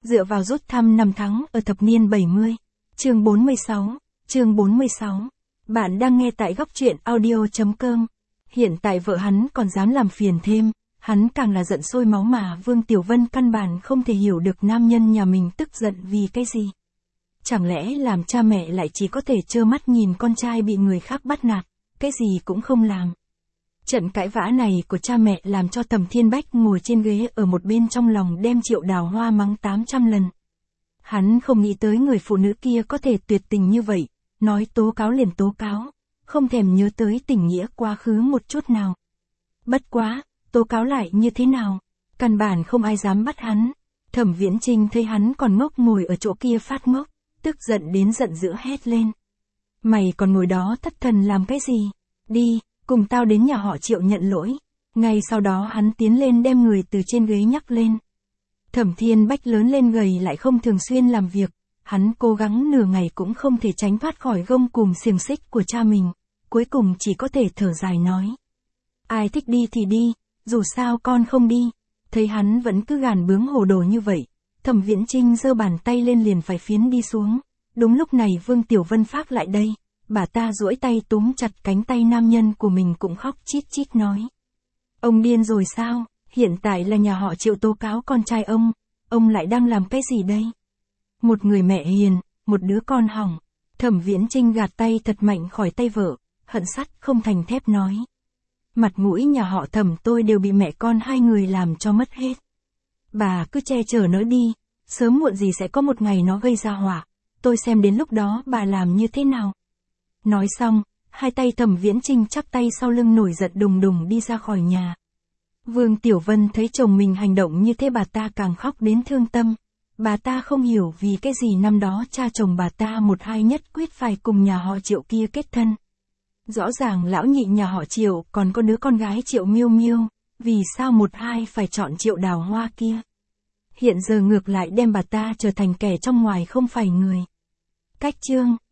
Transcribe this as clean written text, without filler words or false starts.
dựa vào rút thăm năm tháng ở thập niên 70. Chương 46. Bạn đang nghe tại góc truyện audio.com. Hiện tại vợ hắn còn dám làm phiền thêm, hắn càng là giận sôi máu mà Vương Tiểu Vân căn bản không thể hiểu được nam nhân nhà mình tức giận vì cái gì. Chẳng lẽ làm cha mẹ lại chỉ có thể trơ mắt nhìn con trai bị người khác bắt nạt, cái gì cũng không làm. Trận cãi vã này của cha mẹ làm cho Thẩm Thiên Bách ngồi trên ghế ở một bên trong lòng đem Triệu Đào Hoa mắng 800 lần. Hắn không nghĩ tới người phụ nữ kia có thể tuyệt tình như vậy, nói tố cáo liền tố cáo, không thèm nhớ tới tình nghĩa quá khứ một chút nào. Bất quá, tố cáo lại như thế nào? Căn bản không ai dám bắt hắn. Thẩm Viễn Trinh thấy hắn còn ngốc ngồi ở chỗ kia phát ngốc, tức giận đến giận dữ hét lên. Mày còn ngồi đó thất thần làm cái gì? Đi, cùng tao đến nhà họ Triệu nhận lỗi. Ngay sau đó hắn tiến lên đem người từ trên ghế nhắc lên. Thẩm Thiên Bách lớn lên gầy lại không thường xuyên làm việc, hắn cố gắng nửa ngày cũng không thể tránh thoát khỏi gông cùm xiềng xích của cha mình, cuối cùng chỉ có thể thở dài nói. Ai thích đi thì đi, dù sao con không đi. Thấy hắn vẫn cứ gàn bướng hồ đồ như vậy, Thẩm Viễn Trinh giơ bàn tay lên liền phải phiến đi xuống. Đúng lúc này Vương Tiểu Vân phác lại đây, bà ta duỗi tay túm chặt cánh tay nam nhân của mình cũng khóc chít chít nói. Ông điên rồi sao, hiện tại là nhà họ Triệu tố cáo con trai ông lại đang làm cái gì đây? Một người mẹ hiền, một đứa con hỏng. Thẩm Viễn Trinh gạt tay thật mạnh khỏi tay vợ, hận sắt không thành thép nói. Mặt mũi nhà họ Thẩm tôi đều bị mẹ con hai người làm cho mất hết. Bà cứ che chở nó đi, sớm muộn gì sẽ có một ngày nó gây ra họa, tôi xem đến lúc đó bà làm như thế nào. Nói xong, hai tay Thẩm Viễn Trinh chắp tay sau lưng nổi giận đùng đùng đi ra khỏi nhà. Vương Tiểu Vân thấy chồng mình hành động như thế bà ta càng khóc đến thương tâm. Bà ta không hiểu vì cái gì năm đó cha chồng bà ta một hai nhất quyết phải cùng nhà họ Triệu kia kết thân. Rõ ràng lão nhị nhà họ Triệu còn có đứa con gái Triệu Miêu Miêu, vì sao một hai phải chọn Triệu Đào Hoa kia. Hiện giờ ngược lại đem bà ta trở thành kẻ trong ngoài không phải người. Cách chương